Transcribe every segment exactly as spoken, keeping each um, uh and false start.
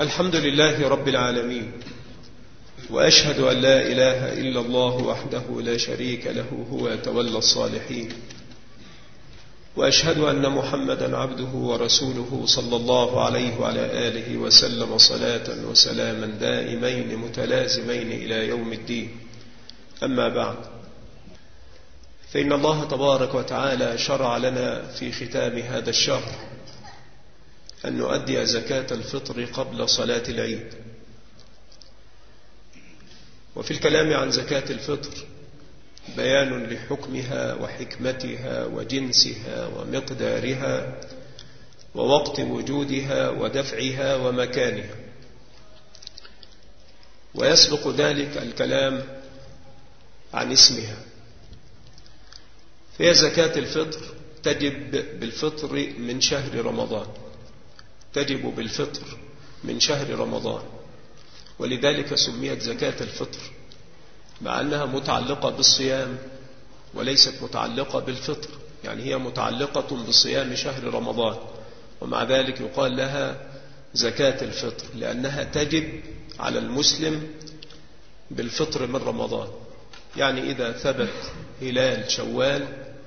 الحمد لله رب العالمين، وأشهد أن لا إله إلا الله وحده لا شريك له هو تولى الصالحين، وأشهد أن محمدا عبده ورسوله صلى الله عليه وعلى آله وسلم صلاة وسلاما دائمين متلازمين إلى يوم الدين. أما بعد، فإن الله تبارك وتعالى شرع لنا في ختام هذا الشهر أن نؤدي زكاة الفطر قبل صلاة العيد. وفي الكلام عن زكاة الفطر بيان لحكمها وحكمتها وجنسها ومقدارها ووقت وجودها ودفعها ومكانها، ويسبق ذلك الكلام عن اسمها. فهي زكاة الفطر تجب بالفطر من شهر رمضان، تجب بالفطر من شهر رمضان، ولذلك سميت زكاة الفطر، مع أنها متعلقة بالصيام وليست متعلقة بالفطر، يعني هي متعلقة بصيام شهر رمضان، ومع ذلك يقال لها زكاة الفطر لأنها تجب على المسلم بالفطر من رمضان. يعني إذا ثبت هلال شوال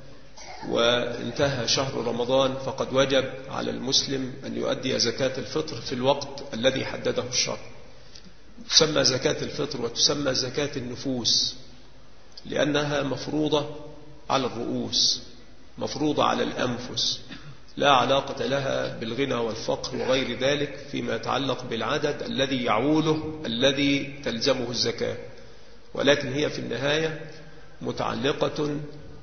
وانتهى شهر رمضان فقد وجب على المسلم أن يؤدي زكاة الفطر في الوقت الذي حدده الشرع. تسمى زكاة الفطر وتسمى زكاة النفوس لأنها مفروضة على الرؤوس، مفروضة على الأنفس، لا علاقة لها بالغنى والفقر وغير ذلك فيما يتعلق بالعدد الذي يعوله الذي تلزمه الزكاة، ولكن هي في النهاية متعلقة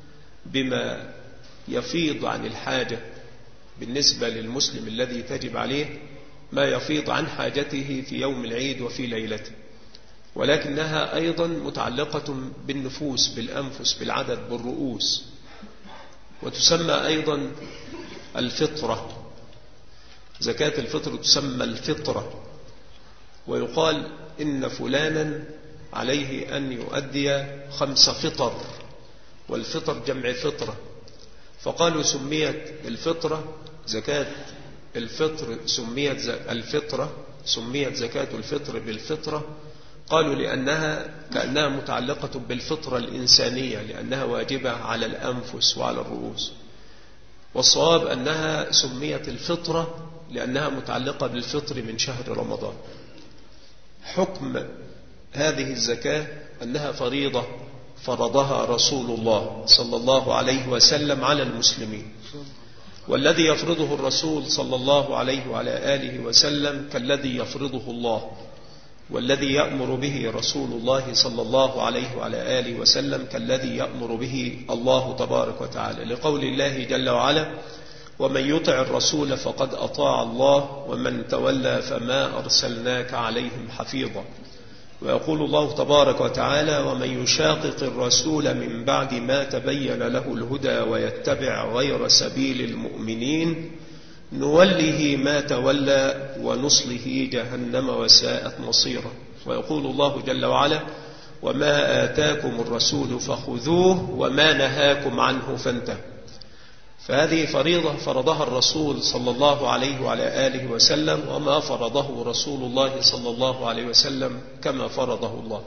بما يفيض عن الحاجة بالنسبة للمسلم الذي تجب عليه، ما يفيض عن حاجته في يوم العيد وفي ليلته، ولكنها أيضا متعلقة بالنفوس، بالأنفس، بالعدد، بالرؤوس. وتسمى أيضا الفطرة، زكاة الفطر تسمى الفطرة، ويقال إن فلانا عليه أن يؤدي خمس فطر، والفطر جمع فطرة، فقالوا سميت الفطرة زكاة الفطر سميت الفطرة سميت زكاة الفطر بالفطرة، قالوا لأنها كأنها متعلقة بالفطرة الإنسانية، لأنها واجبة على الأنفس وعلى الرؤوس. والصواب أنها سميت الفطرة لأنها متعلقة بالفطر من شهر رمضان. حكم هذه الزكاة أنها فريضة فرضها رسول الله صلى الله عليه وسلم على المسلمين، والذي يفرضه الرسول صلى الله عليه وعلى آله وسلم كالذي يفرضه الله، والذي يأمر به رسول الله صلى الله عليه وعلى آله وسلم كالذي يأمر به الله تبارك وتعالى، لقول الله جل وعلا: ومن يطع الرسول فقد أطاع الله ومن تولى فما أرسلناك عليهم حفيظا. ويقول الله تبارك وتعالى: ومن يشاقق الرسول من بعد ما تبين له الهدى ويتبع غير سبيل المؤمنين نوله ما تولى ونصله جهنم وساءت مصيرا. ويقول الله جل وعلا: وما آتاكم الرسول فخذوه وما نهاكم عنه فانتهوا. فهذه فريضة فرضها الرسول صلى الله عليه وعلى آله وسلم، وما فرضه رسول الله صلى الله عليه وسلم كما فرضه الله.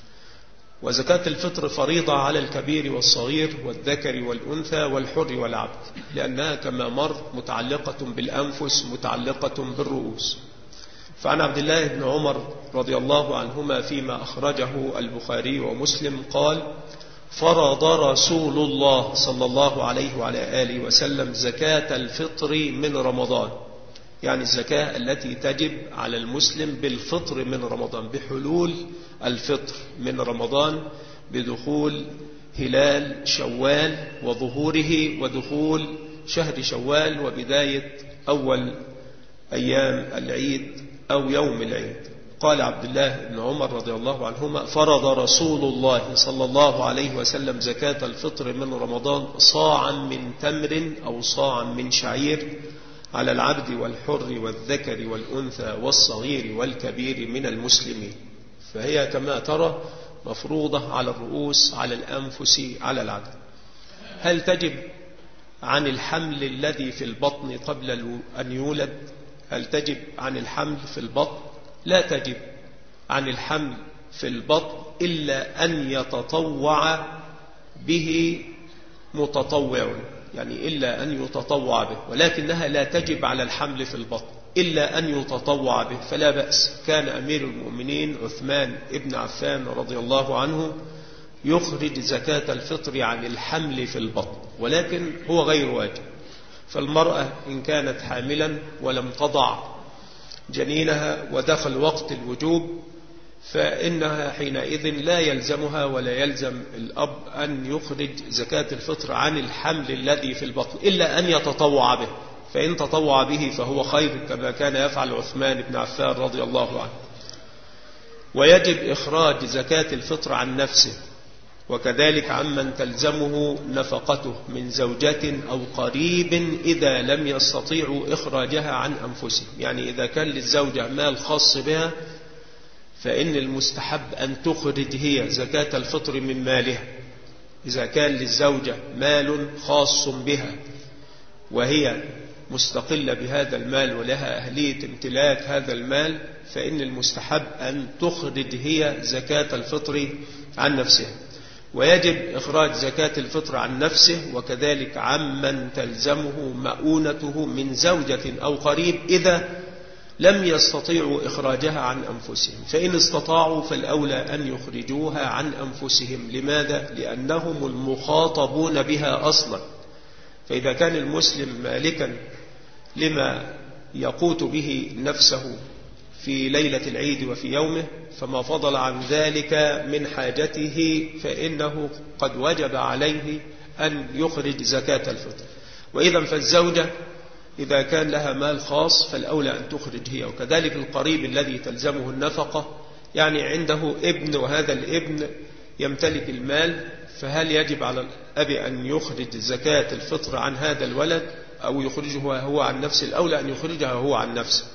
وزكاة الفطر فريضة على الكبير والصغير والذكر والأنثى والحر والعبد، لأنها كما مر متعلقة بالأنفس، متعلقة بالرؤوس. فعن عبد الله بن عمر رضي الله عنهما فيما أخرجه البخاري ومسلم قال: فرض رسول الله صلى الله عليه وعلى آله وسلم زكاة الفطر من رمضان، يعني الزكاة التي تجب على المسلم بالفطر من رمضان، بحلول الفطر من رمضان، بدخول هلال شوال وظهوره ودخول شهر شوال وبداية أول أيام العيد أو يوم العيد. قال عبد الله بن عمر رضي الله عنهما: فرض رسول الله صلى الله عليه وسلم زكاة الفطر من رمضان صاعا من تمر أو صاعا من شعير على العبد والحر والذكر والأنثى والصغير والكبير من المسلمين. فهي كما ترى مفروضة على الرؤوس، على الأنفس، على العدد. هل تجب عن الحمل الذي في البطن قبل أن يولد؟ هل تجب عن الحمل في البطن لا تجب عن الحمل في البطن إلا أن يتطوع به متطوع، يعني إلا أن يتطوع به، ولكنها لا تجب على الحمل في البطن إلا أن يتطوع به، فلا بأس. كان أمير المؤمنين عثمان ابن عفان رضي الله عنه يخرج زكاة الفطر عن الحمل في البطن، ولكن هو غير واجب. فالمرأة إن كانت حاملا ولم تضع جنينها ودخل وقت الوجوب فإنها حينئذ لا يلزمها ولا يلزم الأب أن يخرج زكاة الفطر عن الحمل الذي في البطن إلا أن يتطوع به، فإن تطوع به فهو خير كما كان يفعل عثمان بن عفان رضي الله عنه. ويجب إخراج زكاة الفطر عن نفسه، وكذلك عمن تلزمه نفقته من زوجة أو قريب إذا لم يستطيعوا إخراجها عن أنفسهم. يعني إذا كان للزوجة مال خاص بها فإن المستحب أن تخرج هي زكاة الفطر من مالها. إذا كان للزوجة مال خاص بها وهي مستقلة بهذا المال ولها أهلية امتلاك هذا المال فإن المستحب أن تخرج هي زكاة الفطر عن نفسها. ويجب إخراج زكاة الفطر عن نفسه وكذلك عمن تلزمه مؤونته من زوجة أو قريب إذا لم يستطيعوا إخراجها عن أنفسهم، فإن استطاعوا فالأولى أن يخرجوها عن أنفسهم. لماذا؟ لأنهم المخاطبون بها أصلا. فإذا كان المسلم مالكا لما يقوت به نفسه في ليلة العيد وفي يومه فما فضل عن ذلك من حاجته فإنه قد وجب عليه أن يخرج زكاة الفطر. وإذا فالزوجة إذا كان لها مال خاص فالأولى أن تخرج هي، وكذلك القريب الذي تلزمه النفقة، يعني عنده ابن وهذا الابن يمتلك المال، فهل يجب على الأب أن يخرج زكاة الفطر عن هذا الولد أو يخرجها هو عن نفسه؟ الأولى أن يخرجها هو عن نفسه.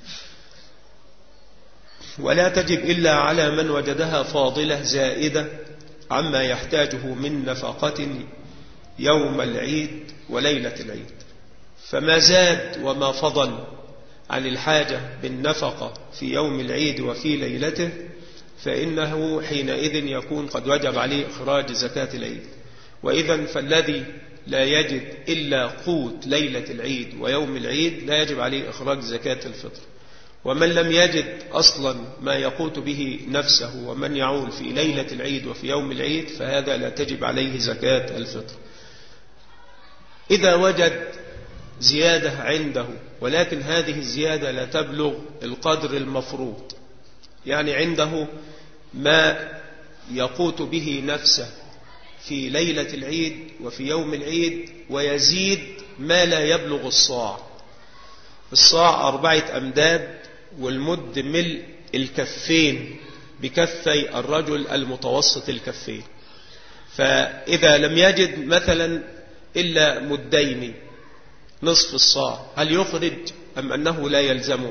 ولا تجب إلا على من وجدها فاضلة زائدة عما يحتاجه من نفقة يوم العيد وليلة العيد. فما زاد وما فضل عن الحاجة بالنفقة في يوم العيد وفي ليلته فإنه حينئذ يكون قد وجب عليه إخراج زكاة العيد. وإذا فالذي لا يجد إلا قوت ليلة العيد ويوم العيد لا يجب عليه إخراج زكاة الفطر. ومن لم يجد أصلا ما يقوت به نفسه ومن يعول في ليلة العيد وفي يوم العيد فهذا لا تجب عليه زكاة الفطر. إذا وجد زيادة عنده ولكن هذه الزيادة لا تبلغ القدر المفروض، يعني عنده ما يقوت به نفسه في ليلة العيد وفي يوم العيد ويزيد ما لا يبلغ الصاع. الصاع أربعة أمداد والمد ملء الكفين بكفي الرجل المتوسط الكفين. فإذا لم يجد مثلا إلا مدين نصف الصاع هل يخرج أم أنه لا يلزمه؟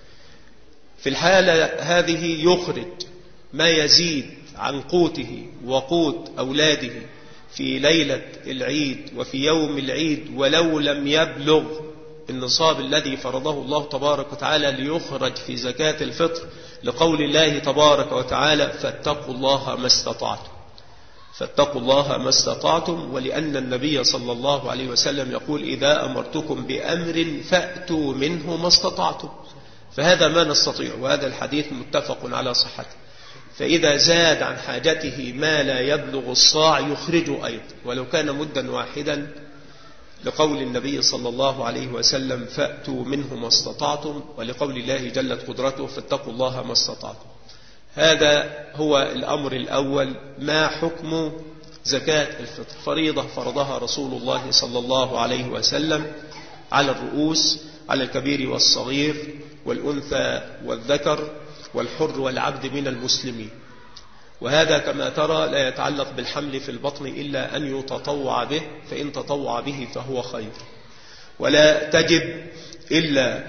في الحالة هذه يخرج ما يزيد عن قوته وقوت أولاده في ليلة العيد وفي يوم العيد ولو لم يبلغ النصاب الذي فرضه الله تبارك وتعالى ليخرج في زكاة الفطر، لقول الله تبارك وتعالى فاتقوا الله ما استطعتم. فاتقوا الله ما استطعتم، ولأن النبي صلى الله عليه وسلم يقول إذا أمرتكم بأمر فأتوا منه ما استطعتم، فهذا ما نستطيع، وهذا الحديث متفق على صحته. فإذا زاد عن حاجته ما لا يبلغ الصاع يخرجه أيضا ولو كان مدا واحدا، لقول النبي صلى الله عليه وسلم فأتوا منه ما استطعتم، ولقول الله جلت قدرته فاتقوا الله ما استطعتم. هذا هو الأمر الأول. ما حكم زكاة الفطر؟ فريضة فرضها رسول الله صلى الله عليه وسلم على الرؤوس، على الكبير والصغير والأنثى والذكر والحر والعبد من المسلمين. وهذا كما ترى لا يتعلق بالحمل في البطن إلا أن يتطوع به، فإن تطوع به فهو خير. ولا تجب إلا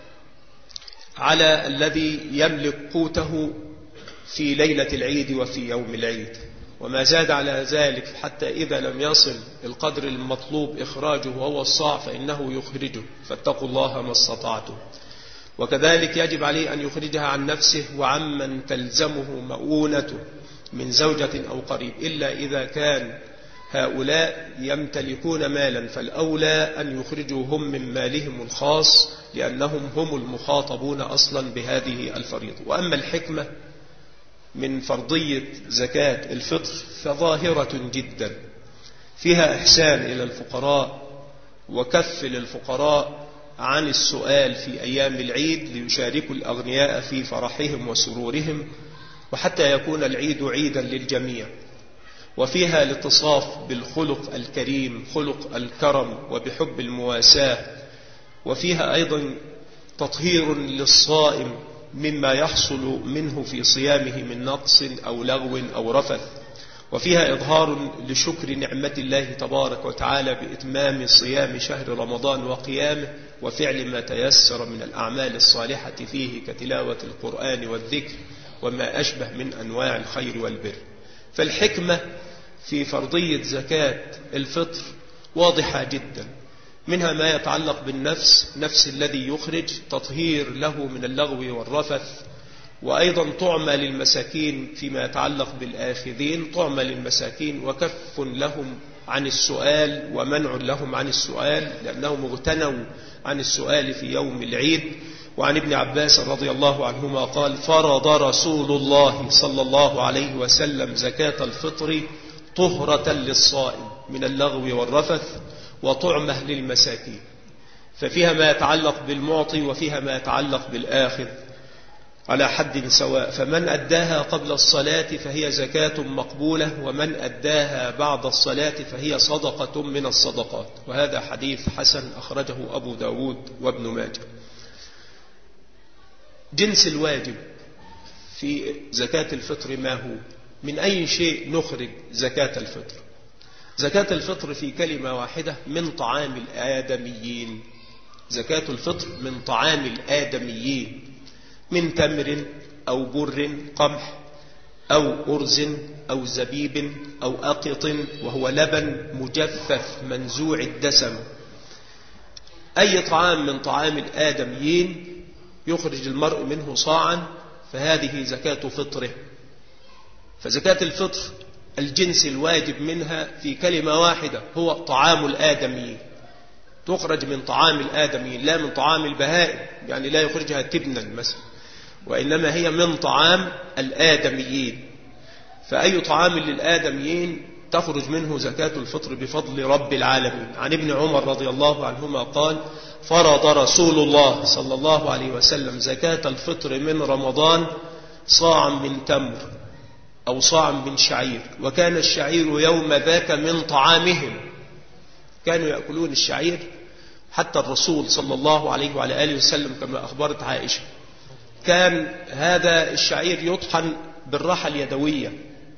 على الذي يملك قوته في ليلة العيد وفي يوم العيد، وما زاد على ذلك حتى إذا لم يصل القدر المطلوب إخراجه وهو الصاع فإنه يخرجه. فاتقوا الله ما استطعتم. وكذلك يجب عليه أن يخرجها عن نفسه وعمن تلزمه مؤونته من زوجة أو قريب، إلا إذا كان هؤلاء يمتلكون مالا فالأولى أن يخرجوا هم من مالهم الخاص، لأنهم هم المخاطبون أصلا بهذه الفريضة. وأما الحكمة من فرضية زكاة الفطر فظاهرة جدا، فيها إحسان إلى الفقراء وكف للفقراء عن السؤال في أيام العيد ليشاركوا الأغنياء في فرحهم وسرورهم، وحتى يكون العيد عيدا للجميع. وفيها الاتصاف بالخلق الكريم، خلق الكرم وبحب المواساة. وفيها أيضا تطهير للصائم مما يحصل منه في صيامه من نقص أو لغو أو رفث. وفيها إظهار لشكر نعمة الله تبارك وتعالى بإتمام صيام شهر رمضان وقيامه وفعل ما تيسر من الأعمال الصالحة فيه كتلاوة القرآن والذكر وما أشبه من أنواع الخير والبر. فالحكمة في فرضية زكاة الفطر واضحة جدا، منها ما يتعلق بالنفس، نفس الذي يخرج تطهير له من اللغو والرفث، وأيضا طعمة للمساكين فيما يتعلق بالآخذين، طعمة للمساكين وكف لهم عن السؤال ومنع لهم عن السؤال لأنهم اغتنوا عن السؤال في يوم العيد. وعن ابن عباس رضي الله عنهما قال: فرض رسول الله صلى الله عليه وسلم زكاة الفطر طهرة للصائم من اللغو والرفث وطعمة للمساكين. ففيها ما يتعلق بالمعطي وفيها ما يتعلق بالآخذ على حد سواء، فمن أداها قبل الصلاة فهي زكاة مقبولة، ومن أداها بعد الصلاة فهي صدقة من الصدقات. وهذا حديث حسن أخرجه أبو داود وابن ماجه. جنس الواجب في زكاة الفطر ما هو؟ من أي شيء نخرج زكاة الفطر؟ زكاة الفطر في كلمة واحدة من طعام الآدميين. زكاة الفطر من طعام الآدميين، من تمر أو بر قمح أو أرز أو زبيب أو أقط، وهو لبن مجفف منزوع الدسم. أي طعام من طعام الآدميين يخرج المرء منه صاعا فهذه زكاة فطره. فزكاة الفطر الجنس الواجب منها في كلمة واحدة هو طعام الآدميين، تخرج من طعام الآدميين لا من طعام البهائم، يعني لا يخرجها تبنا مثلا، وإنما هي من طعام الآدميين. فأي طعام للآدميين تخرج منه زكاة الفطر بفضل رب العالمين. عن ابن عمر رضي الله عنهما قال: فرض رسول الله صلى الله عليه وسلم زكاة الفطر من رمضان صاعا من تمر أو صاعا من شعير، وكان الشعير يوم ذاك من طعامهم، كانوا يأكلون الشعير حتى الرسول صلى الله عليه وعلى آله وسلم كما أخبرت عائشة كان هذا الشعير يطحن بالراحة اليدوية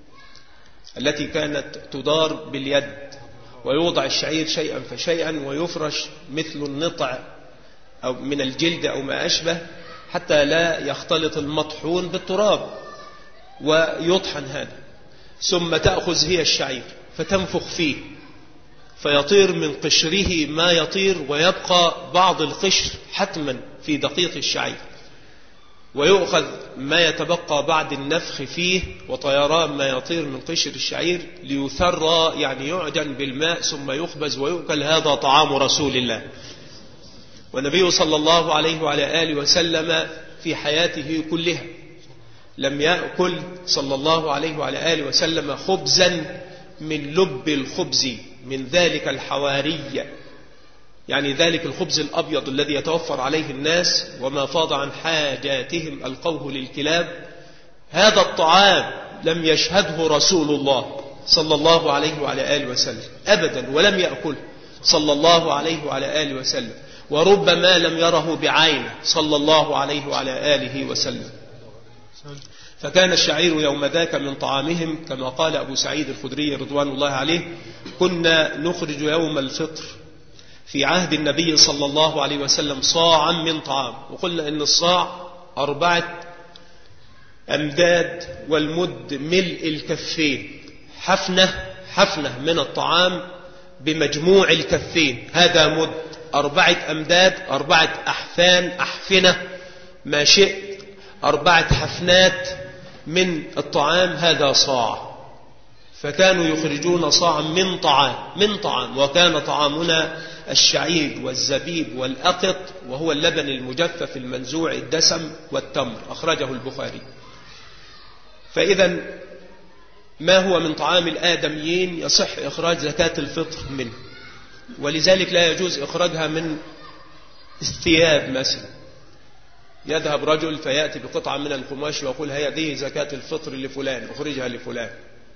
التي كانت تدار باليد، ويوضع الشعير شيئا فشيئا ويفرش مثل النطع أو من الجلد أو ما أشبه حتى لا يختلط المطحون بالتراب، ويطحن هذا، ثم تأخذ هي الشعير فتنفخ فيه فيطير من قشره ما يطير، ويبقى بعض القشر حتما في دقيق الشعير، ويؤخذ ما يتبقى بعد النفخ فيه وطيران ما يطير من قشر الشعير ليثرى، يعني يعجن بالماء ثم يخبز ويؤكل. هذا طعام رسول الله. والنبي صلى الله عليه وعلى آله وسلم في حياته كلها لم يأكل صلى الله عليه وعلى آله وسلم خبزا من لب الخبز من ذلك الحواري، يعني ذلك الخبز الأبيض الذي يتوفر عليه الناس وما فاض عن حاجاتهم ألقوه للكلاب. هذا الطعام لم يشهده رسول الله صلى الله عليه وعلى آله وسلم أبدا، ولم يأكل صلى الله عليه وعلى آله وسلم، وربما لم يره بعينه صلى الله عليه وعلى آله وسلم. فكان الشعير يوم ذاك من طعامهم، كما قال أبو سعيد الخدري رضوان الله عليه: كنا نخرج يوم الفطر في عهد النبي صلى الله عليه وسلم صاعا من طعام. وقلنا إن الصاع أربعة أمداد، والمد ملء الكفين، حفنة حفنة من الطعام بمجموع الكفين، هذا مد. أربعة أمداد، أربعة أحفان أحفنة ما شئت أربعة حفنات من الطعام هذا صاع. فكانوا يخرجون صاعا من طعام من طعام وكان طعامنا الشعير والزبيب والأقط وهو اللبن المجفف المنزوع الدسم والتمر. أخرجه البخاري. فإذا ما هو من طعام الآدميين يصح إخراج زكاة الفطر منه، ولذلك لا يجوز إخراجها من الثياب. مثلا يذهب رجل فيأتي بقطعة من القماش ويقول هذه زكاة الفطر لفلان أخرجها لفلان،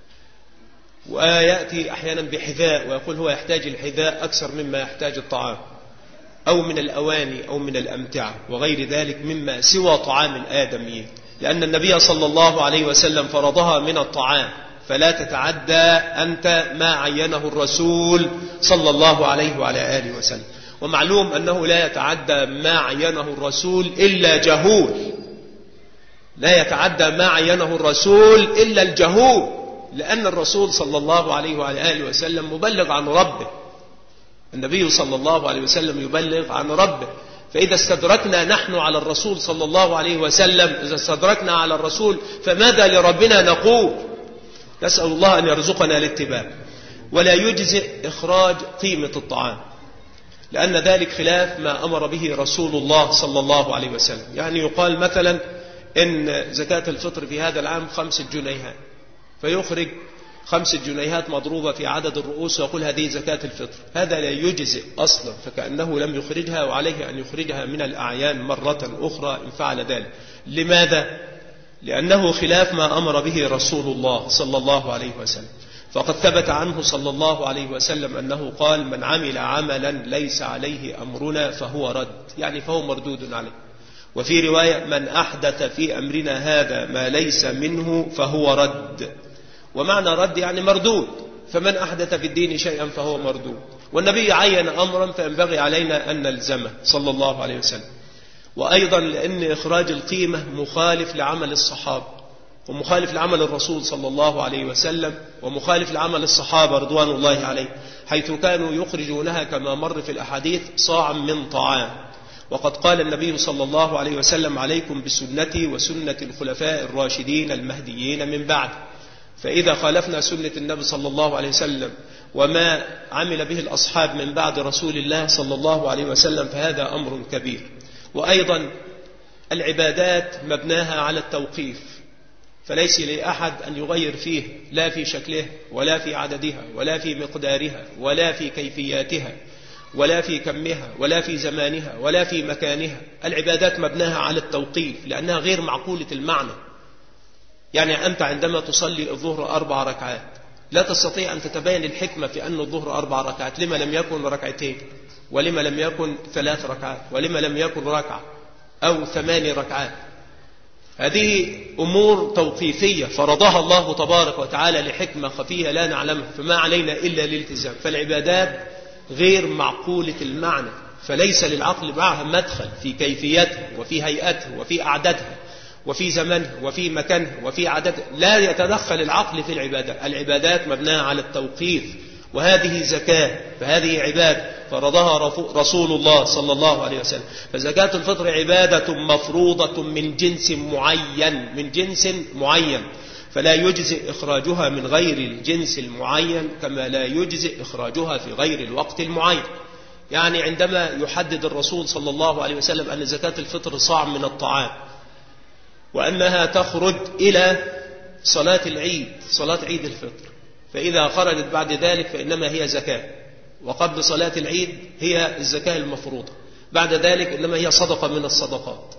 ويأتي أحيانا بحذاء ويقول هو يحتاج الحذاء أكثر مما يحتاج الطعام، أو من الأواني أو من الأمتعة وغير ذلك مما سوى طعام الآدميين، لأن النبي صلى الله عليه وسلم فرضها من الطعام، فلا تتعدى أنت ما عينه الرسول صلى الله عليه وعلى آله وسلم. ومعلوم أنه لا يتعدى ما عينه الرسول إلا جهول، لا يتعدى ما عينه الرسول إلا الجهول، لأن الرسول صلى الله عليه وعلى آله وسلم مبلغ عن ربه. النبي صلى الله عليه وسلم يبلغ عن ربه. فإذا استدركنا نحن على الرسول صلى الله عليه وسلم، إذا استدركنا على الرسول فماذا لربنا نقول؟ نسأل الله أن يرزقنا الاتباع. ولا يجزئ إخراج قيمة الطعام، لأن ذلك خلاف ما أمر به رسول الله صلى الله عليه وسلم. يعني يقال مثلا إن زكاة الفطر في هذا العام خمسة جنيهات، فيخرج خمسة جنيهات مضروبة في عدد الرؤوس ويقول هذه زكاة الفطر. هذا لا يجزئ أصلا، فكأنه لم يخرجها، وعليه أن يخرجها من الأعيان مرة أخرى إن فعل ذلك. لماذا؟ لأنه خلاف ما أمر به رسول الله صلى الله عليه وسلم. فقد ثبت عنه صلى الله عليه وسلم أنه قال من عمل عملا ليس عليه أمرنا فهو رد، يعني فهو مردود عليه. وفي رواية من أحدث في أمرنا هذا ما ليس منه فهو رد. ومعنى رد يعني مردود، فمن أحدث في الدين شيئا فهو مردود. والنبي عين أمرا فينبغي علينا أن نلزمه صلى الله عليه وسلم. وأيضا لأن إخراج القيمة مخالف لعمل الصحابة، ومخالف لعمل الرسول صلى الله عليه وسلم، ومخالف لعمل الصحابة رضوان الله عليه، حيث كانوا يخرجونها كما مر في الأحاديث صاعا من طعام. وقد قال النبي صلى الله عليه وسلم عليكم بسنتي وسنة الخلفاء الراشدين المهديين من بعد. فإذا خالفنا سنة النبي صلى الله عليه وسلم وما عمل به الأصحاب من بعد رسول الله صلى الله عليه وسلم فهذا أمر كبير. وأيضا العبادات مبناها على التوقيف، فليس لأحد أن يغير فيه، لا في شكلها ولا في عددها ولا في مقدارها ولا في كيفياتها ولا في كمها ولا في زمانها ولا في مكانها. العبادات مبناها على التوقيف لأنها غير معقولة المعنى. يعني أنت عندما تصلي الظهر أربع ركعات لا تستطيع أن تتبين الحكمة في أن الظهر أربع ركعات، لما لم يكن ركعتين، ولما لم يكن ثلاث ركعات، ولما لم يكن ركعة أو ثماني ركعات. هذه أمور توقيفية فرضها الله تبارك وتعالى لحكمة خفية لا نعلمها، فما علينا إلا الالتزام. فالعبادات غير معقولة المعنى، فليس للعقل معها مدخل في كيفيتها وفي هيئتها وفي أعدادها وفي زمنها وفي مكانها وفي عددها. لا يتدخل العقل في العبادات. العبادات مبناها على التوقيف، وهذه زكاة، فهذه عبادة فرضها رسول الله صلى الله عليه وسلم. فزكاة الفطر عبادة مفروضة من جنس معين، من جنس معين، فلا يجزئ إخراجها من غير الجنس المعين، كما لا يجزئ إخراجها في غير الوقت المعين. يعني عندما يحدد الرسول صلى الله عليه وسلم أن زكاة الفطر صاع من الطعام، وأنها تخرج إلى صلاة العيد، صلاة عيد الفطر، فإذا خرجت بعد ذلك فإنما هي زكاة، وقبل صلاة العيد هي الزكاة المفروضة، بعد ذلك إنما هي صدقة من الصدقات.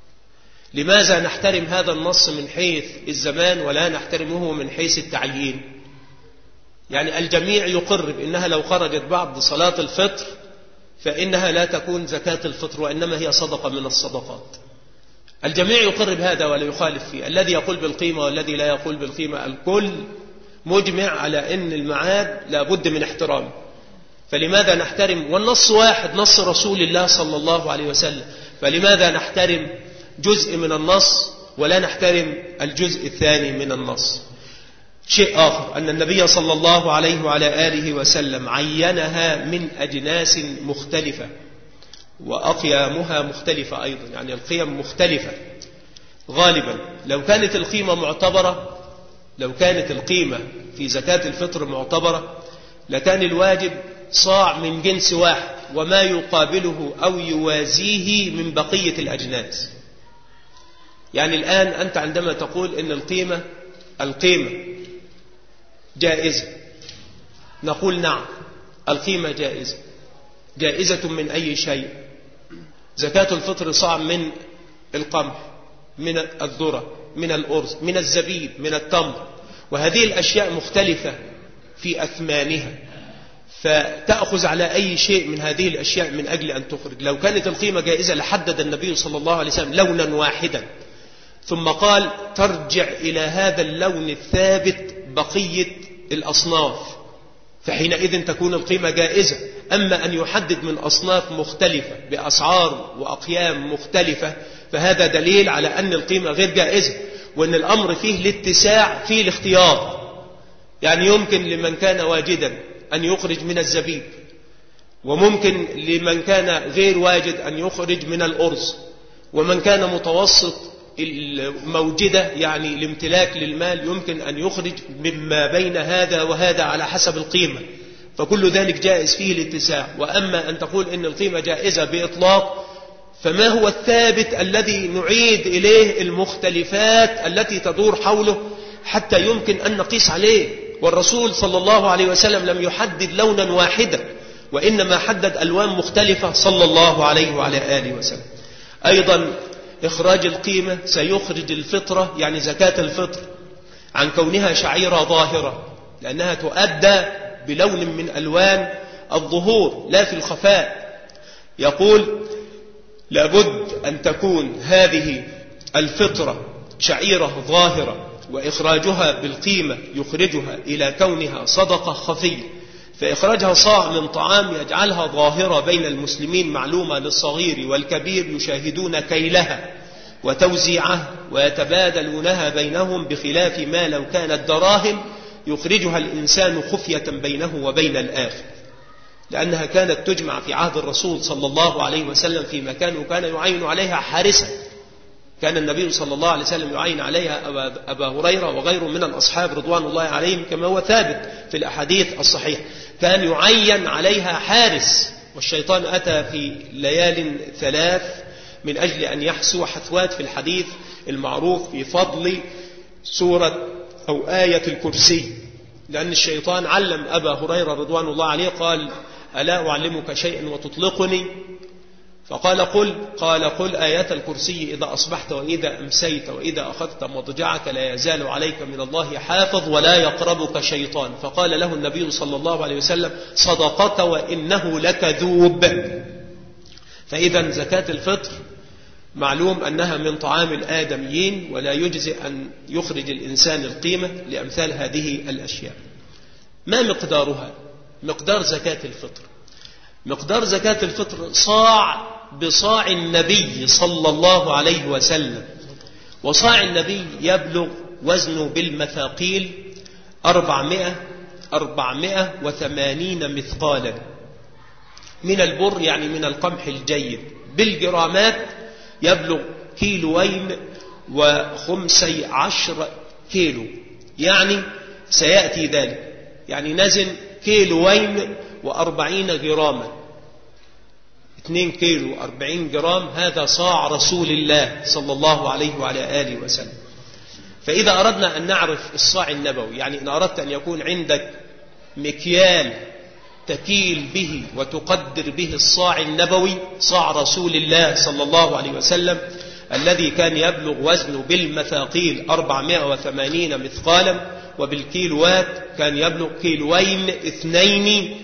لماذا نحترم هذا النص من حيث الزمان ولا نحترمه من حيث التعيين؟ يعني الجميع يقر بأنها لو خرجت بعد صلاة الفطر فإنها لا تكون زكاة الفطر، وإنما هي صدقة من الصدقات. الجميع يقر بهذا ولا يخالف فيه، الذي يقول بالقيمة والذي لا يقول بالقيمة، الكل مجمع على أن المعاد لابد من احترامه. فلماذا نحترم؟ والنص واحد، نص رسول الله صلى الله عليه وسلم، فلماذا نحترم جزء من النص ولا نحترم الجزء الثاني من النص؟ شيء آخر أن النبي صلى الله عليه وعلى آله وسلم عينها من أجناس مختلفة، وأقيامها مختلفة أيضا، يعني القيم مختلفة غالبا. لو كانت القيمة معتبرة لو كانت القيمة في زكاة الفطر معتبرة لكان الواجب صاع من جنس واحد وما يقابله أو يوازيه من بقية الأجناس. يعني الآن أنت عندما تقول إن القيمة القيمة جائزة، نقول نعم القيمة جائزة. جائزة من أي شيء؟ زكاة الفطر صاع من القمح، من الذرة، من الأرز، من الزبيب، من التمر، وهذه الأشياء مختلفة في أثمانها، فتأخذ على أي شيء من هذه الأشياء من أجل أن تخرج. لو كانت القيمة جائزة لحدد النبي صلى الله عليه وسلم لونا واحدا ثم قال ترجع إلى هذا اللون الثابت بقية الأصناف، فحينئذ تكون القيمة جائزة. أما أن يحدد من أصناف مختلفة بأسعار وأقيام مختلفة فهذا دليل على أن القيمة غير جائزة، وأن الأمر فيه الاتساع فيه الاختيار. يعني يمكن لمن كان واجدا أن يخرج من الزبيب، وممكن لمن كان غير واجد أن يخرج من الأرز، ومن كان متوسط الموجدة يعني الامتلاك للمال يمكن أن يخرج مما بين هذا وهذا على حسب القيمة، فكل ذلك جائز فيه الاتساع. وأما أن تقول إن القيمة جائزة بإطلاق فما هو الثابت الذي نعيد إليه المختلفات التي تدور حوله حتى يمكن أن نقيس عليه؟ والرسول صلى الله عليه وسلم لم يحدد لونا واحدا، وإنما حدد ألوان مختلفة صلى الله عليه وعلى آله وسلم. أيضا إخراج القيمة سيخرج الفطرة يعني زكاة الفطر عن كونها شعيرة ظاهرة، لأنها تؤدى بلون من ألوان الظهور لا في الخفاء. يقول لابد أن تكون هذه الفطرة شعيرة ظاهرة، وإخراجها بالقيمة يخرجها إلى كونها صدقة خفية، فإخراجها صاع من طعام يجعلها ظاهرة بين المسلمين معلومة للصغير والكبير، يشاهدون كيلها وتوزيعها ويتبادلونها بينهم، بخلاف ما لو كانت دراهم يخرجها الإنسان خفية بينه وبين الآخر، لأنها كانت تجمع في عهد الرسول صلى الله عليه وسلم في مكان وكان يعين عليها حارسا. كان النبي صلى الله عليه وسلم يعين عليها أبا هريرة وغيره من الأصحاب رضوان الله عليهم كما هو ثابت في الأحاديث الصحيحة، كان يعين عليها حارس، والشيطان أتى في ليال ثلاث من أجل أن يحسو حثوات في الحديث المعروف في فضل سورة أو آية الكرسي، لأن الشيطان علم أبا هريرة رضوان الله عليه قال ألا أعلمك شيئا وتطلقني؟ فقال قل قال قل آيات الكرسي إذا أصبحت وإذا أمسيت وإذا أخذت مضجعك لا يزال عليك من الله حافظ ولا يقربك شيطان. فقال له النبي صلى الله عليه وسلم صدقت وإنه لكذوب. فإذا زكاة الفطر معلوم أنها من طعام الآدميين، ولا يجزئ أن يخرج الإنسان القيمة لأمثال هذه الأشياء. ما مقدارها؟ مقدار زكاة الفطر مقدار زكاة الفطر صاع بصاع النبي صلى الله عليه وسلم، وصاع النبي يبلغ وزنه بالمثاقيل أربعمائة أربعمائة وثمانين مثقالا من البر، يعني من القمح الجيد. بالجرامات يبلغ كيلوين وخمسي عشر كيلو، يعني سيأتي ذلك، يعني نزن كيلوين وأربعين جراما، اثنين كيلو أربعين جرام، هذا صاع رسول الله صلى الله عليه وعلى آله وسلم. فإذا أردنا أن نعرف الصاع النبوي، يعني إن أردت أن يكون عندك مكيال تكيل به وتقدر به الصاع النبوي، صاع رسول الله صلى الله عليه وسلم الذي كان يبلغ وزنه بالمثاقيل أربعمائة وثمانين مثقالا، وبالكيلوات كان يبلغ كيلوين اثنين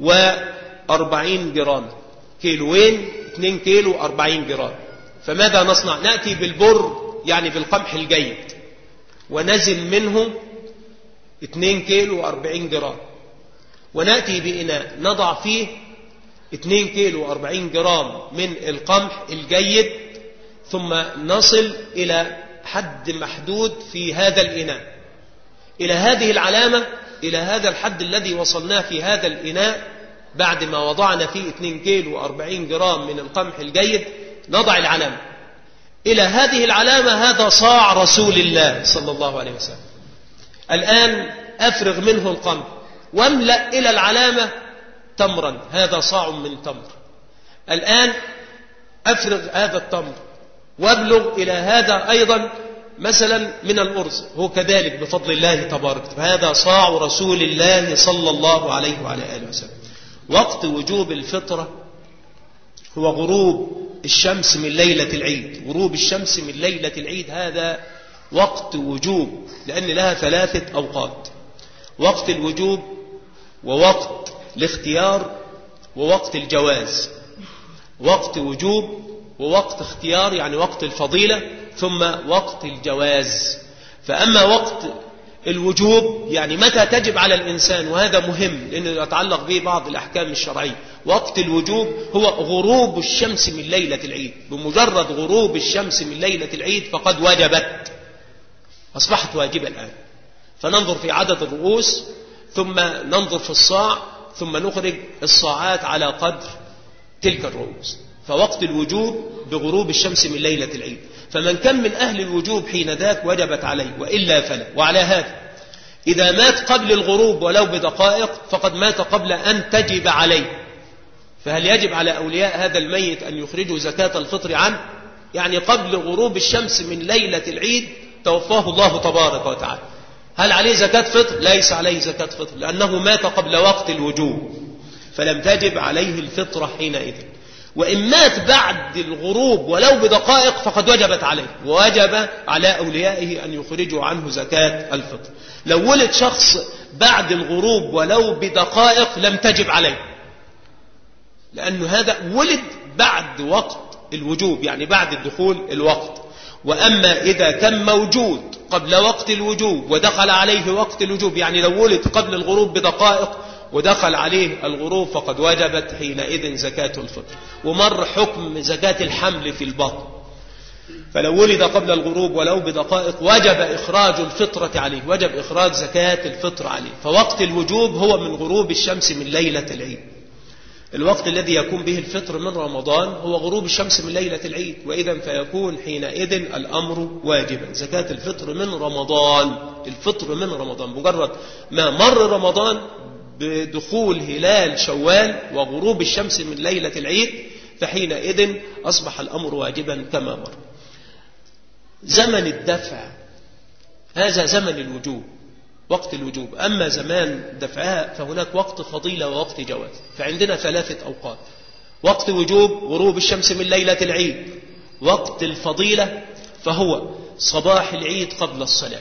وأربعين جرام، كيلوين اثنين كيلو أربعين جرام. فماذا نصنع؟ نأتي بالبر يعني بالقمح الجيد ونزل منه اثنين كيلو أربعين جرام، ونأتي بإناء نضع فيه اثنين كيلو أربعين جرام من القمح الجيد، ثم نصل إلى حد محدود في هذا الإناء، إلى هذه العلامة، إلى هذا الحد الذي وصلناه في هذا الإناء بعد ما وضعنا فيه اثنين كيلو وأربعين جرام من القمح الجيد نضع العلامة. إلى هذه العلامة هذا صاع رسول الله صلى الله عليه وسلم. الآن أفرغ منه القمح واملأ إلى العلامة تمرا، هذا صاع من تمر. الآن أفرغ هذا التمر وابلغ إلى هذا أيضا مثلا من الأرز، هو كذلك بفضل الله تبارك. فهذا صاع رسول الله صلى الله عليه وعلى آله وسلم. وقت وجوب الفطرة هو غروب الشمس من ليلة العيد. غروب الشمس من ليلة العيد هذا وقت وجوب، لأن لها ثلاثة أوقات: وقت الوجوب، ووقت الاختيار، ووقت الجواز. وقت وجوب ووقت اختيار يعني وقت الفضيلة، ثم وقت الجواز. فأما وقت الوجوب يعني متى تجب على الإنسان، وهذا مهم لأنه يتعلق به بعض الأحكام الشرعية. وقت الوجوب هو غروب الشمس من ليلة العيد. بمجرد غروب الشمس من ليلة العيد فقد وجبت، أصبحت واجبة الآن. فننظر في عدد الرؤوس، ثم ننظر في الصاع، ثم نخرج الصاعات على قدر تلك الرؤوس. فوقت الوجوب بغروب الشمس من ليلة العيد. فمن كان من أهل الوجوب حين ذاك وجبت عليه، وإلا فلا. وعلى هذا إذا مات قبل الغروب ولو بدقائق فقد مات قبل أن تجب عليه. فهل يجب على أولياء هذا الميت أن يخرجوا زكاة الفطر عنه؟ يعني قبل غروب الشمس من ليلة العيد توفاه الله تبارك وتعالى، هل عليه زكاة فطر؟ ليس عليه زكاة فطر، لأنه مات قبل وقت الوجوب، فلم تجب عليه الفطرة حينئذ. وإن مات بعد الغروب ولو بدقائق فقد وجبت عليه، ووجب على أوليائه أن يخرجوا عنه زكاة الفطر. لو ولد شخص بعد الغروب ولو بدقائق لم تجب عليه، لأنه هذا ولد بعد وقت الوجوب، يعني بعد الدخول الوقت. وأما إذا كان موجود قبل وقت الوجوب ودخل عليه وقت الوجوب، يعني لو ولد قبل الغروب بدقائق ودخل عليه الغروب فقد وجبت حينئذ زكاة الفطر. ومر حكم زكاة الحمل في البطن، فلو ولد قبل الغروب ولو بدقائق وجب إخراج الفطرة عليه، وجب إخراج زكاة الفطر عليه. فوقت الوجوب هو من غروب الشمس من ليلة العيد. الوقت الذي يكون به الفطر من رمضان هو غروب الشمس من ليلة العيد، وإذا فيكون حينئذ الأمر واجبا. زكاة الفطر من رمضان، الفطر من رمضان، مجرد ما مر رمضان بدخول هلال شوال وغروب الشمس من ليلة العيد فحينئذ أصبح الأمر واجبا كما مر. زمن الدفع هذا زمن الوجوب، وقت الوجوب. أما زمان دفعها فهناك وقت فضيلة ووقت جواز. فعندنا ثلاثة أوقات: وقت وجوب غروب الشمس من ليلة العيد. وقت الفضيلة فهو صباح العيد قبل الصلاة،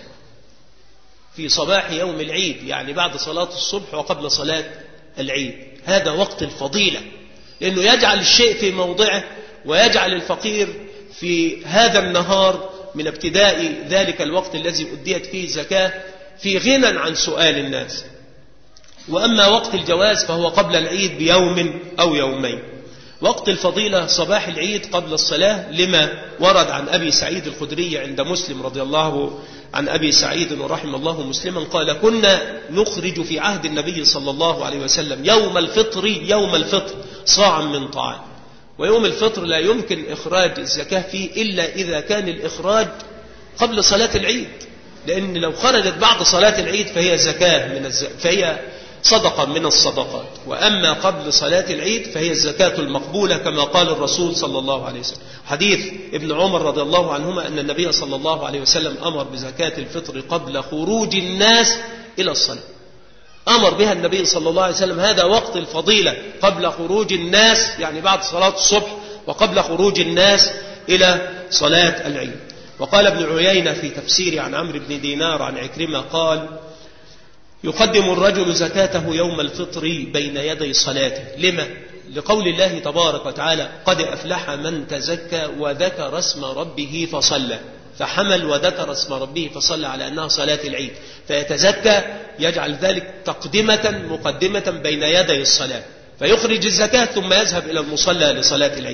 في صباح يوم العيد يعني بعد صلاة الصبح وقبل صلاة العيد، هذا وقت الفضيلة، لأنه يجعل الشيء في موضعه ويجعل الفقير في هذا النهار من ابتداء ذلك الوقت الذي أديت فيه زكاة في غنى عن سؤال الناس. وأما وقت الجواز فهو قبل العيد بيوم أو يومين. وقت الفضيلة صباح العيد قبل الصلاة، لما ورد عن أبي سعيد الخدري عند مسلم رضي الله عن أبي سعيد ورحم الله مسلما قال: كنا نخرج في عهد النبي صلى الله عليه وسلم يوم الفطر يوم الفطر صاعا من طعام. ويوم الفطر لا يمكن إخراج الزكاة فيه إلا إذا كان الإخراج قبل صلاة العيد، لأن لو خرجت بعد صلاة العيد فهي زكاة من الز... فهي صدقة من الصدقات. وأما قبل صلاة العيد فهي الزكاة المقبولة كما قال الرسول صلى الله عليه وسلم. حديث ابن عمر رضي الله عنهما أن النبي صلى الله عليه وسلم أمر بزكاة الفطر قبل خروج الناس إلى الصلاة، أمر بها النبي صلى الله عليه وسلم. هذا وقت الفضيلة قبل خروج الناس، يعني بعد صلاة الصبح وقبل خروج الناس إلى صلاة العيد. وقال ابن عيينة في تفسير عن عمرو بن دينار عن عكرمة قال: يقدم الرجل زكاته يوم الفطر بين يدي صلاته. لما؟ لقول الله تبارك وتعالى: قد أفلح من تزكى وذكر اسم ربه فصلى. فحمل وذكر اسم ربه فصلى على أنها صلاة العيد، فيتزكى يجعل ذلك تقدمة مقدمة بين يدي الصلاة، فيخرج الزكاة ثم يذهب إلى المصلى لصلاة العيد.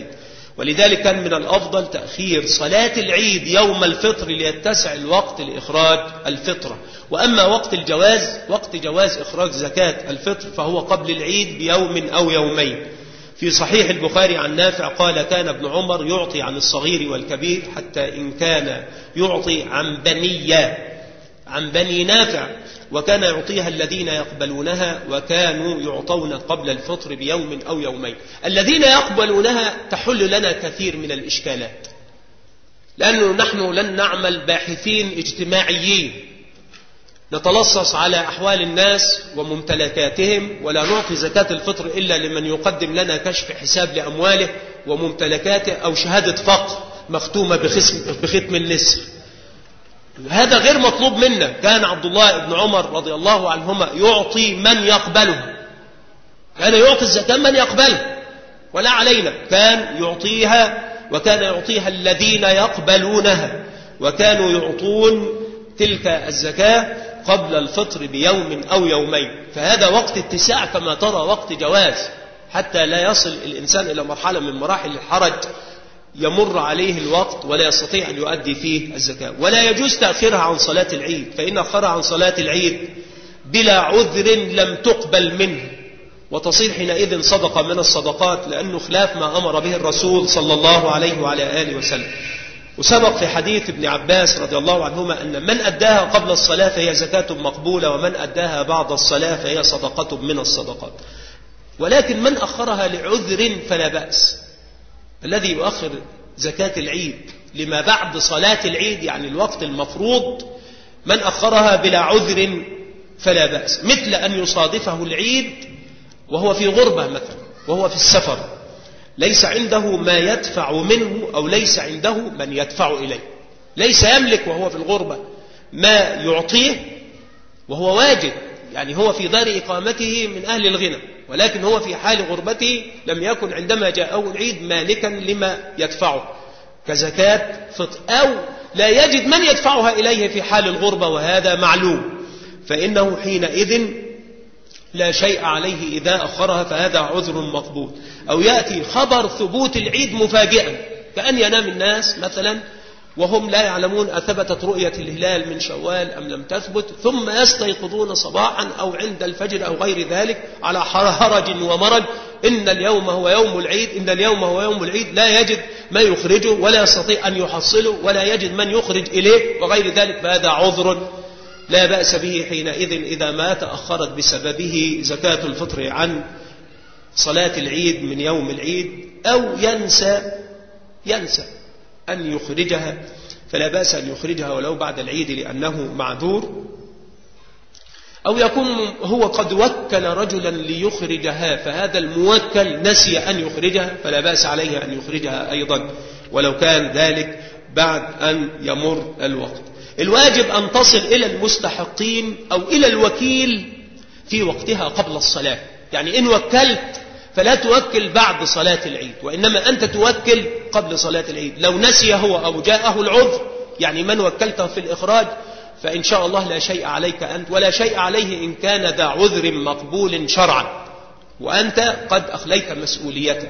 ولذلك كان من الأفضل تأخير صلاة العيد يوم الفطر ليتسع الوقت لإخراج الفطرة. وأما وقت الجواز، وقت جواز إخراج زكاة الفطر فهو قبل العيد بيوم أو يومين. في صحيح البخاري عن نافع قال: كان ابن عمر يعطي عن الصغير والكبير حتى إن كان يعطي عن بني عن بني نافع، وكان يعطيها الذين يقبلونها، وكانوا يعطون قبل الفطر بيوم أو يومين. الذين يقبلونها تحل لنا كثير من الإشكالات، لأنه نحن لن نعمل باحثين اجتماعيين نتلصص على أحوال الناس وممتلكاتهم، ولا نعطي زكاة الفطر إلا لمن يقدم لنا كشف حساب لأمواله وممتلكاته أو شهادة فقر مختومة بختم النسر. هذا غير مطلوب منا. كان عبد الله بن عمر رضي الله عنهما يعطي من يقبله، كان يعطي الزكاة من يقبله ولا علينا، كان يعطيها، وكان يعطيها الذين يقبلونها، وكانوا يعطون تلك الزكاة قبل الفطر بيوم أو يومين. فهذا وقت اتساع كما ترى، وقت جواز، حتى لا يصل الإنسان إلى مرحلة من مراحل الحرج يمر عليه الوقت ولا يستطيع أن يؤدي فيه الزكاة. ولا يجوز تأخيرها عن صلاة العيد، فإن أخرها عن صلاة العيد بلا عذر لم تقبل منه، وتصير حينئذ صدقة من الصدقات، لأنه خلاف ما أمر به الرسول صلى الله عليه وعلى آله وسلم. وسبق في حديث ابن عباس رضي الله عنهما أن من أداها قبل الصلاة فهي زكاة مقبولة، ومن أداها بعد الصلاة فهي صدقة من الصدقات. ولكن من أخرها لعذر فلا بأس. الذي يؤخر زكاة العيد لما بعد صلاة العيد، يعني الوقت المفروض، من أخرها بلا عذر فلا بأس، مثل أن يصادفه العيد وهو في غربة مثلا، وهو في السفر، ليس عنده ما يدفع منه، أو ليس عنده من يدفع إليه، ليس يملك وهو في الغربة ما يعطيه وهو واجد، يعني هو في دار إقامته من أهل الغنى، ولكن هو في حال غربته لم يكن عندما جاءه العيد مالكا لما يدفعه كزكاة فطر، أو لا يجد من يدفعها إليه في حال الغربة، وهذا معلوم، فإنه حينئذ لا شيء عليه إذا أخرها، فهذا عذر مقبول. أو يأتي خبر ثبوت العيد مفاجئا، كأن ينام الناس مثلا وهم لا يعلمون أثبتت رؤية الهلال من شوال أم لم تثبت، ثم يستيقظون صباحا أو عند الفجر أو غير ذلك على هرج ومرج، إن اليوم هو يوم العيد، إن اليوم هو يوم العيد، لا يجد ما يخرجه ولا يستطيع أن يحصله ولا يجد من يخرج إليه وغير ذلك، فهذا عذر لا بأس به حينئذ إذا ما تأخرت بسببه زكاة الفطر عن صلاة العيد من يوم العيد، أو ينسى ينسى أن يخرجها، فلا بأس أن يخرجها ولو بعد العيد لأنه معذور. أو يكون هو قد وكل رجلا ليخرجها، فهذا الموكل نسي أن يخرجها، فلا بأس عليه أن يخرجها أيضا ولو كان ذلك بعد أن يمر الوقت. الواجب أن تصل إلى المستحقين أو إلى الوكيل في وقتها قبل الصلاة، يعني إن وكلت فلا توكل بعد صلاة العيد، وإنما أنت توكل قبل صلاة العيد. لو نسي هو أو جاءه العذر، يعني من وكلته في الإخراج، فإن شاء الله لا شيء عليك أنت ولا شيء عليه إن كان ذا عذر مقبول شرعا، وأنت قد أخليت مسؤوليته.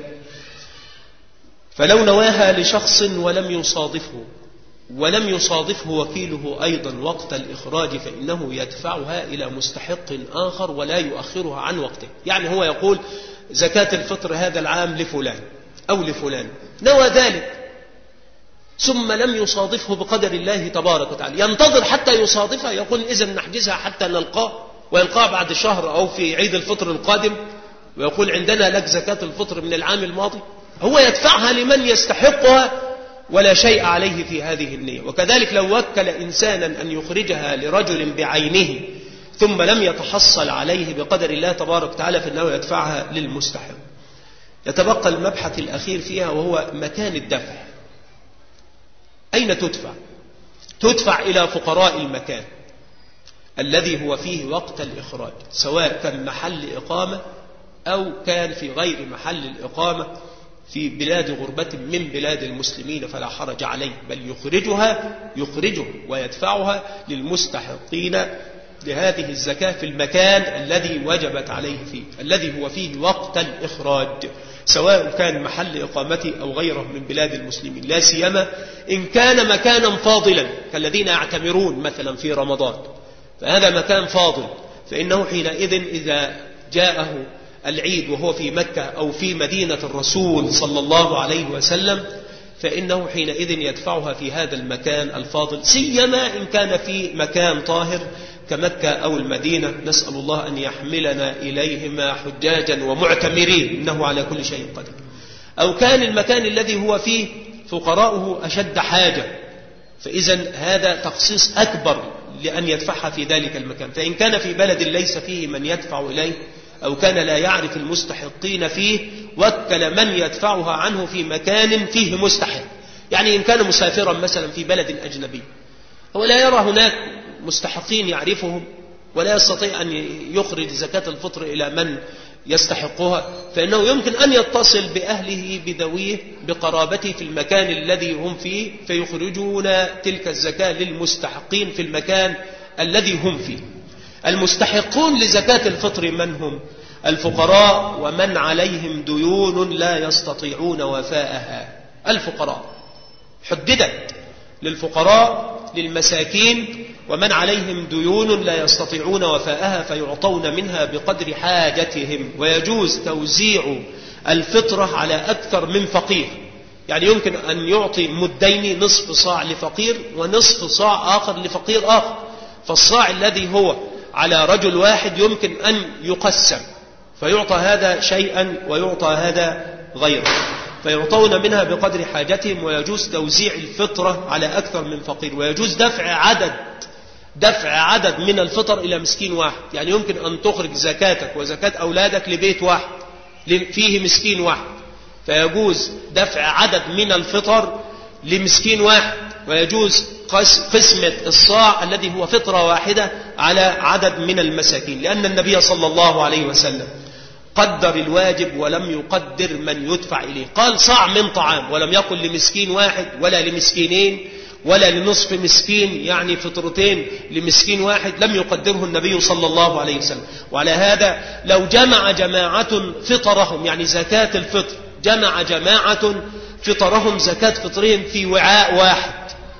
فلو نواها لشخص ولم يصادفه ولم يصادفه وكيله أيضا وقت الإخراج، فإنه يدفعها إلى مستحق آخر ولا يؤخرها عن وقته. يعني هو يقول زكاة الفطر هذا العام لفلان أو لفلان، نوى ذلك ثم لم يصادفه بقدر الله تبارك وتعالى، ينتظر حتى يصادفها، يقول إذن نحجزها حتى نلقاه، ويلقاه بعد شهر أو في عيد الفطر القادم، ويقول عندنا لك زكاة الفطر من العام الماضي. هو يدفعها لمن يستحقها ولا شيء عليه في هذه النية. وكذلك لو وكل إنسانا أن يخرجها لرجل بعينه ثم لم يتحصل عليه بقدر الله تبارك وتعالى، فإنه يدفعها للمستحق. يتبقى المبحث الأخير فيها وهو مكان الدفع. أين تدفع؟ تدفع إلى فقراء المكان الذي هو فيه وقت الإخراج، سواء كان محل إقامة أو كان في غير محل الإقامة في بلاد غربة من بلاد المسلمين، فلا حرج عليه، بل يخرجها يخرجه ويدفعها للمستحقين لهذه الزكاة في المكان الذي وجبت عليه فيه، الذي هو فيه وقت الإخراج. سواء كان محل إقامته أو غيره من بلاد المسلمين، لا سيما إن كان مكانا فاضلا كالذين يعتمرون مثلا في رمضان، فهذا مكان فاضل، فإنه حينئذ إذا جاءه العيد وهو في مكة أو في مدينة الرسول صلى الله عليه وسلم فإنه حينئذ يدفعها في هذا المكان الفاضل، سيما إن كان في مكان طاهر كمكة أو المدينة. نسأل الله أن يحملنا إليهما حجاجا ومعتمرين، إنه على كل شيء قدير. أو كان المكان الذي هو فيه فقراؤه أشد حاجة، فإذا هذا تخصيص أكبر لأن يدفعها في ذلك المكان. فإن كان في بلد ليس فيه من يدفع إليه أو كان لا يعرف المستحقين فيه وكل من يدفعها عنه في مكان فيه مستحق. يعني إن كان مسافرا مثلا في بلد أجنبي هو لا يرى هناك مستحقين يعرفهم ولا يستطيع أن يخرج زكاة الفطر إلى من يستحقها، فإنه يمكن أن يتصل بأهله بذويه بقرابته في المكان الذي هم فيه فيخرجون تلك الزكاة للمستحقين في المكان الذي هم فيه. المستحقون لزكاة الفطر من هم؟ الفقراء ومن عليهم ديون لا يستطيعون وفاءها. الفقراء حددت للفقراء للمساكين ومن عليهم ديون لا يستطيعون وفاءها فيعطون منها بقدر حاجتهم، ويجوز توزيع الفطرة على أكثر من فقير. يعني يمكن أن يعطي مدين نصف صاع لفقير ونصف صاع آخر لفقير آخر، فالصاع الذي هو على رجل واحد يمكن أن يقسم فيعطى هذا شيئا ويعطى هذا غيره، فيعطون منها بقدر حاجتهم. ويجوز توزيع الفطرة على أكثر من فقير، ويجوز دفع عدد دفع عدد من الفطر إلى مسكين واحد. يعني يمكن أن تخرج زكاتك وزكاة أولادك لبيت واحد فيه مسكين واحد، فيجوز دفع عدد من الفطر لمسكين واحد، ويجوز قسمة الصاع الذي هو فطرة واحدة على عدد من المساكين، لأن النبي صلى الله عليه وسلم قدر الواجب ولم يقدر من يدفع إليه. قال صاع من طعام، ولم يقل لمسكين واحد ولا لمسكينين ولا لنصف مسكين، يعني فطرتين لمسكين واحد، لم يقدره النبي صلى الله عليه وسلم. وعلى هذا لو جمع جماعة فطرهم يعني زكاة الفطر، جمع جماعة فطرهم زكاة فطرهم في وعاء واحد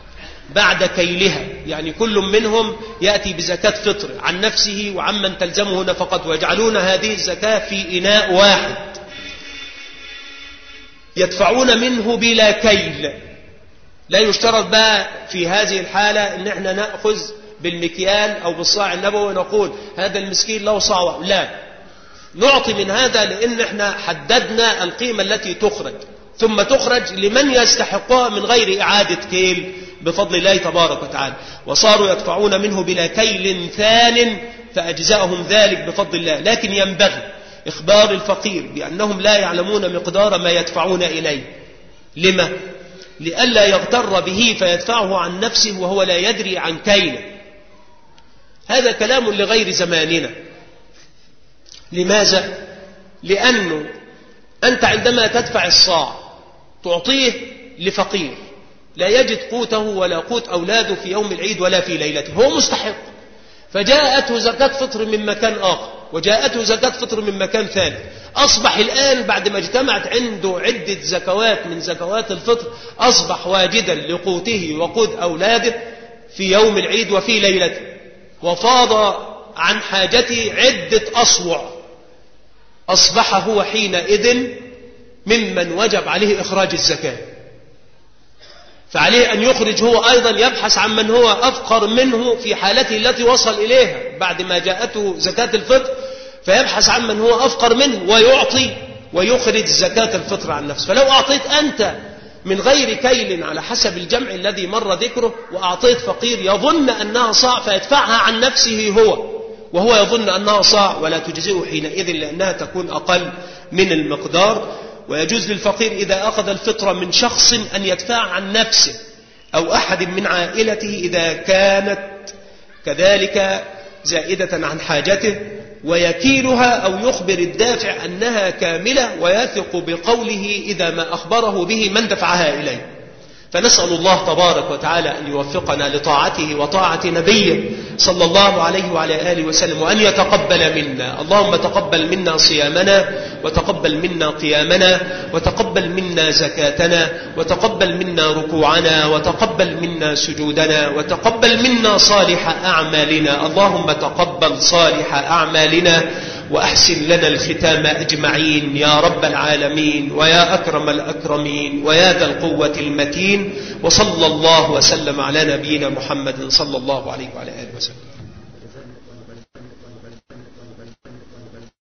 بعد كيلها، يعني كل منهم يأتي بزكاة فطر عن نفسه وعمن تلزمه نفقته، ويجعلون هذه الزكاة في إناء واحد يدفعون منه بلا كيل. لا يشترط بقى في هذه الحالة ان احنا نأخذ بالمكيال او بالصاع النبوي ونقول هذا المسكين له صاع، لا، نعطي من هذا لان احنا حددنا القيمة التي تخرج، ثم تخرج لمن يستحقها من غير إعادة كيل بفضل الله تبارك وتعالى. وصاروا يدفعون منه بلا كيل ثان فأجزاهم ذلك بفضل الله. لكن ينبغي إخبار الفقير بأنهم لا يعلمون مقدار ما يدفعون إليه. لما؟ لئلا يغتر به فيدفعه عن نفسه وهو لا يدري عن كيله. هذا كلام لغير زماننا. لماذا؟ لأنه أنت عندما تدفع الصاع تعطيه لفقير لا يجد قوته ولا قوت أولاده في يوم العيد ولا في ليلته، هو مستحق، فجاءته زكاة فطر من مكان آخر وجاءته زكاة فطر من مكان ثالث، أصبح الآن بعد ما اجتمعت عنده عدة زكوات من زكوات الفطر أصبح واجدا لقوته وقوت أولاده في يوم العيد وفي ليلته، وفاض عن حاجته عدة أصوع، أصبح هو حينئذ ممن وجب عليه إخراج الزكاة، فعليه أن يخرج هو أيضا، يبحث عن من هو أفقر منه في حالته التي وصل إليها بعد ما جاءته زكاة الفطر، فيبحث عن من هو أفقر منه ويعطي ويخرج زكاة الفطر عن نفسه. فلو أعطيت أنت من غير كيل على حسب الجمع الذي مر ذكره وأعطيت فقير يظن أنها صاع فيدفعها عن نفسه هو وهو يظن أنها صاع ولا تجزئه حينئذ لأنها تكون أقل من المقدار. ويجوز للفقير إذا أخذ الفطرة من شخص أن يدفع عن نفسه أو أحد من عائلته إذا كانت كذلك زائدة عن حاجته، ويكيلها أو يخبر الدافع أنها كاملة ويثق بقوله إذا ما أخبره به من دفعها إليه. فنسأل الله تبارك وتعالى أن يوفقنا لطاعته وطاعة نبيه صلى الله عليه وعلى آله وسلم، وأن يتقبل منا. اللهم تقبل منا صيامنا، وتقبل منا قيامنا، وتقبل منا زكاتنا، وتقبل منا ركوعنا، وتقبل منا سجودنا، وتقبل منا صالح أعمالنا. اللهم تقبل صالح أعمالنا وأحسن لنا الختام أجمعين يا رب العالمين، ويا أكرم الأكرمين، ويا ذا القوة المتين. وصلى الله وسلم على نبينا محمد صلى الله عليه وعلى آله وسلم.